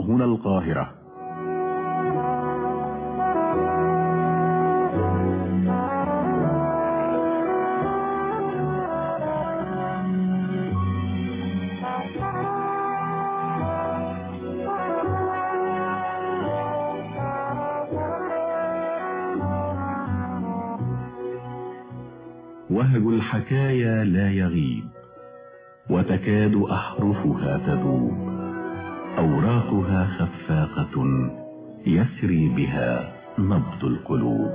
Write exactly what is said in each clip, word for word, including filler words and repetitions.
وهنا القاهرة. وهج الحكايا لا يغيب، وتكاد أحرفها تذوب، أوراقها خفاقة يسري بها نبض القلوب.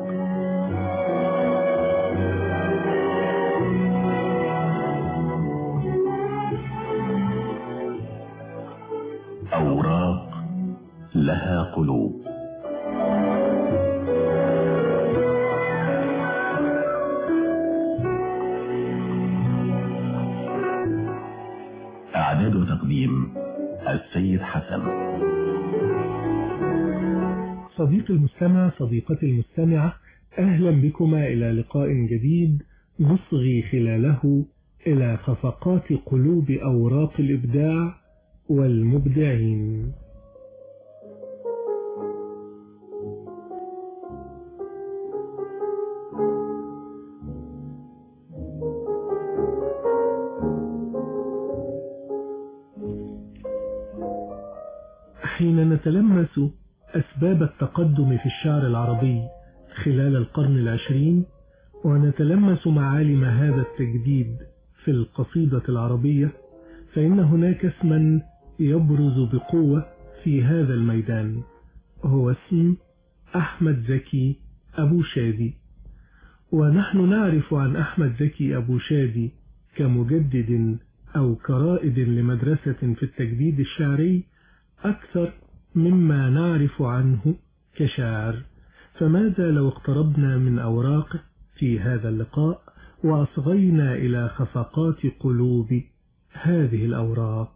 أوراق لها قلوب. إعداد وتقديم السيد حسن. صديقي المستمع، صديقتي المستمعة، أهلا بكما إلى لقاء جديد نصغي خلاله إلى خفقات قلوب أوراق الإبداع والمبدعين. حين نتلمس أسباب التقدم في الشعر العربي خلال القرن العشرين، ونتلمس معالم هذا التجديد في القصيدة العربية، فإن هناك اسما يبرز بقوة في هذا الميدان، هو اسم أحمد زكي أبو شادي. ونحن نعرف عن أحمد زكي أبو شادي كمجدد أو كرائد لمدرسة في التجديد الشعري أكثر مما نعرف عنه كشاعر. فماذا لو اقتربنا من أوراقه في هذا اللقاء وأصغينا إلى خفقات قلوب هذه الأوراق؟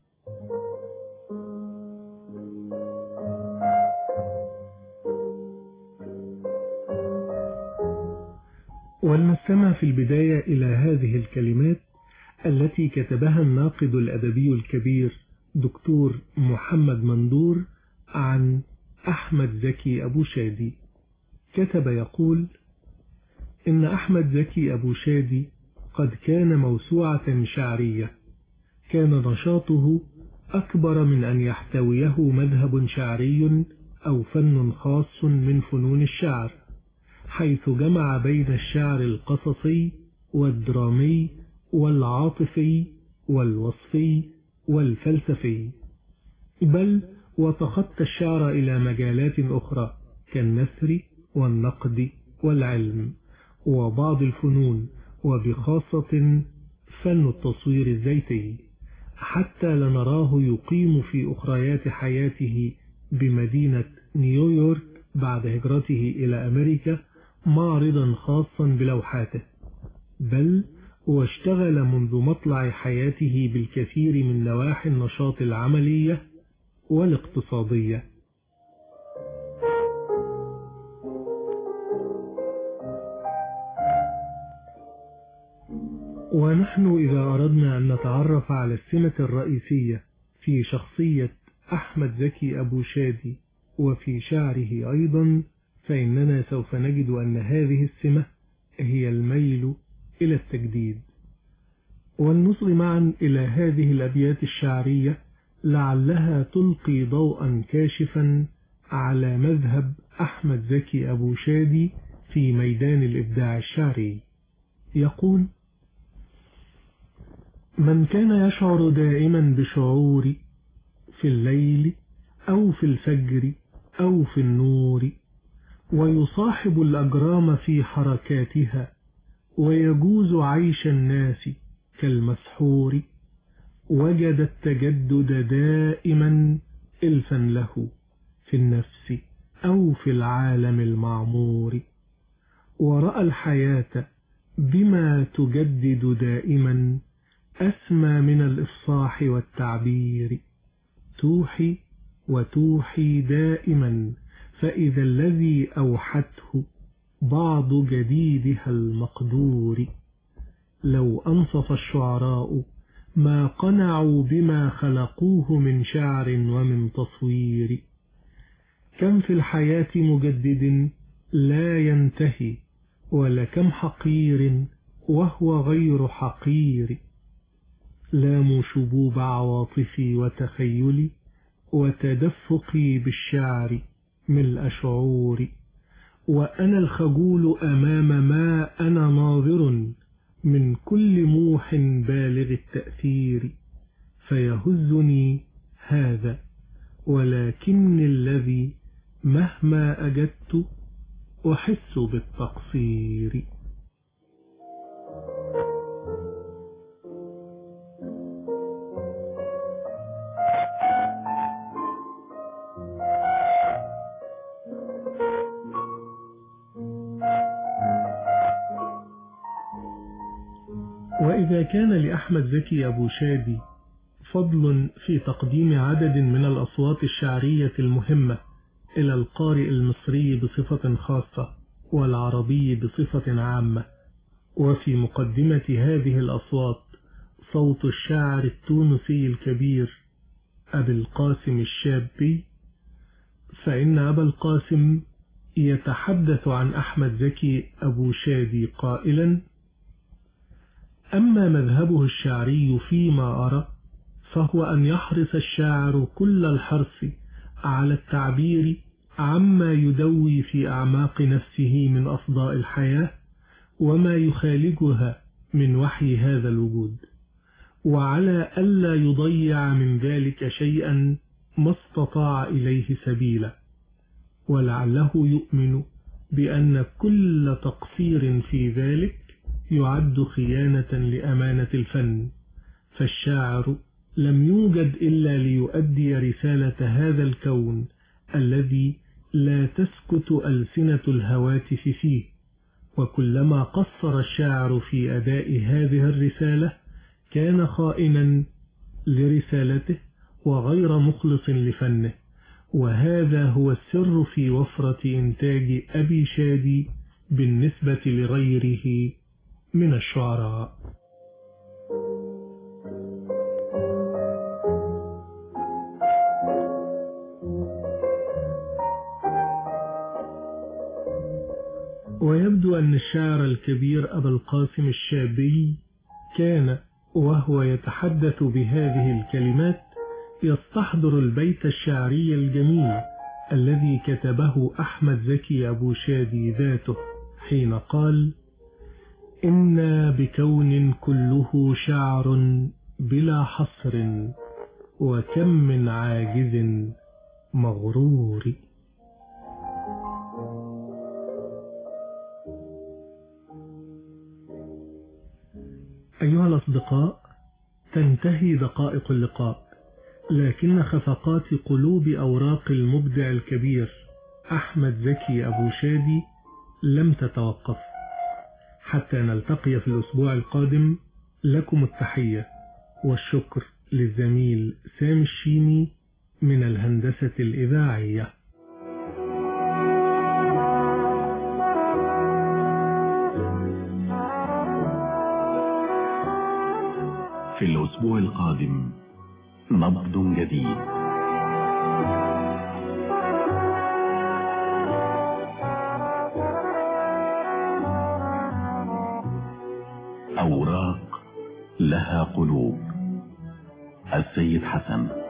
ولنستمع في البداية إلى هذه الكلمات التي كتبها الناقد الأدبي الكبير دكتور محمد مندور عن أحمد زكي أبو شادي. كتب يقول: إن أحمد زكي أبو شادي قد كان موسوعة شعرية، كان نشاطه أكبر من أن يحتويه مذهب شعري أو فن خاص من فنون الشعر، حيث جمع بين الشعر القصصي والدرامي والعاطفي والوصفي والفلسفي، بل وتخطى الشعر إلى مجالات أخرى كالنثر والنقد والعلم وبعض الفنون، وبخاصة فن التصوير الزيتي، حتى لنراه يقيم في أخريات حياته بمدينة نيويورك بعد هجرته إلى أمريكا معرضا خاصا بلوحاته، بل واشتغل منذ مطلع حياته بالكثير من نواحي النشاط العملية والاقتصادية. ونحن إذا أردنا أن نتعرف على السمة الرئيسية في شخصية أحمد زكي أبو شادي وفي شعره أيضا، فإننا سوف نجد أن هذه السمة هي الميل إلى التجديد. ولنصغي معا إلى هذه الأبيات الشعرية لعلها تلقي ضوءا كاشفا على مذهب أحمد زكي أبو شادي في ميدان الإبداع الشعري. يقول: من كان يشعر دائما بشعور في الليل أو في الفجر أو في النور، ويصاحب الأجرام في حركاتها، ويجوز عيش الناس كالمسحور، وجد التجدد دائما إلفا له في النفس أو في العالم المعمور، ورأى الحياة بما تجدد دائما أسمى من الإفصاح والتعبير، توحي وتوحي دائما، فإذا الذي أوحته بعض جديدها المقدور. لو أنصف الشعراء ما قنعوا بما خلقوه من شعر ومن تصوير. كم في الحياة مجدد لا ينتهي، ولكم حقير وهو غير حقير. لاموا شبوب عواطفي وتخيلي، وتدفقي بالشعر ملء شعوري. وأنا الخجول أمام ما أنا ناظر من كل موح بالغ التأثير. فيهزني هذا، ولكن الذي مهما أجدت أحس بالتقصير. وإذا كان لأحمد زكي أبو شادي فضل في تقديم عدد من الأصوات الشعرية المهمة إلى القارئ المصري بصفة خاصة والعربي بصفة عامة، وفي مقدمة هذه الأصوات صوت الشاعر التونسي الكبير أبي القاسم الشابي، فإن أبا القاسم يتحدث عن أحمد زكي أبو شادي قائلا: أما مذهبه الشعري فيما أرى فهو أن يحرص الشاعر كل الحرص على التعبير عما يدوي في أعماق نفسه من أصداء الحياة وما يخالجها من وحي هذا الوجود، وعلى ألا يضيع من ذلك شيئا ما استطاع إليه سبيلا، ولعله يؤمن بأن كل تقصير في ذلك يعد خيانة لأمانة الفن، فالشاعر لم يوجد إلا ليؤدي رسالة هذا الكون الذي لا تسكت ألسنة الهواتف فيه، وكلما قصر الشاعر في أداء هذه الرسالة كان خائنا لرسالته وغير مخلص لفنه. وهذا هو السر في وفرة إنتاج أبي شادي بالنسبة لغيره من الشعراء. ويبدو أن الشاعر الكبير أبا القاسم الشابي كان وهو يتحدث بهذه الكلمات يستحضر البيت الشعري الجميل الذي كتبه أحمد زكي أبو شادي ذاته حين قال: إنا بكون كله شعر بلا حصر، وكم من عاجز مغرور. أيها الأصدقاء، تنتهي دقائق اللقاء، لكن خفقات قلوب أوراق المبدع الكبير أحمد زكي أبو شادي لم تتوقف. حتى نلتقي في الأسبوع القادم، لكم التحية والشكر للزميل سامي الشيمي من الهندسة الإذاعية. في الأسبوع القادم نبض جديد. أوراق لها قلوب، السيد حسن.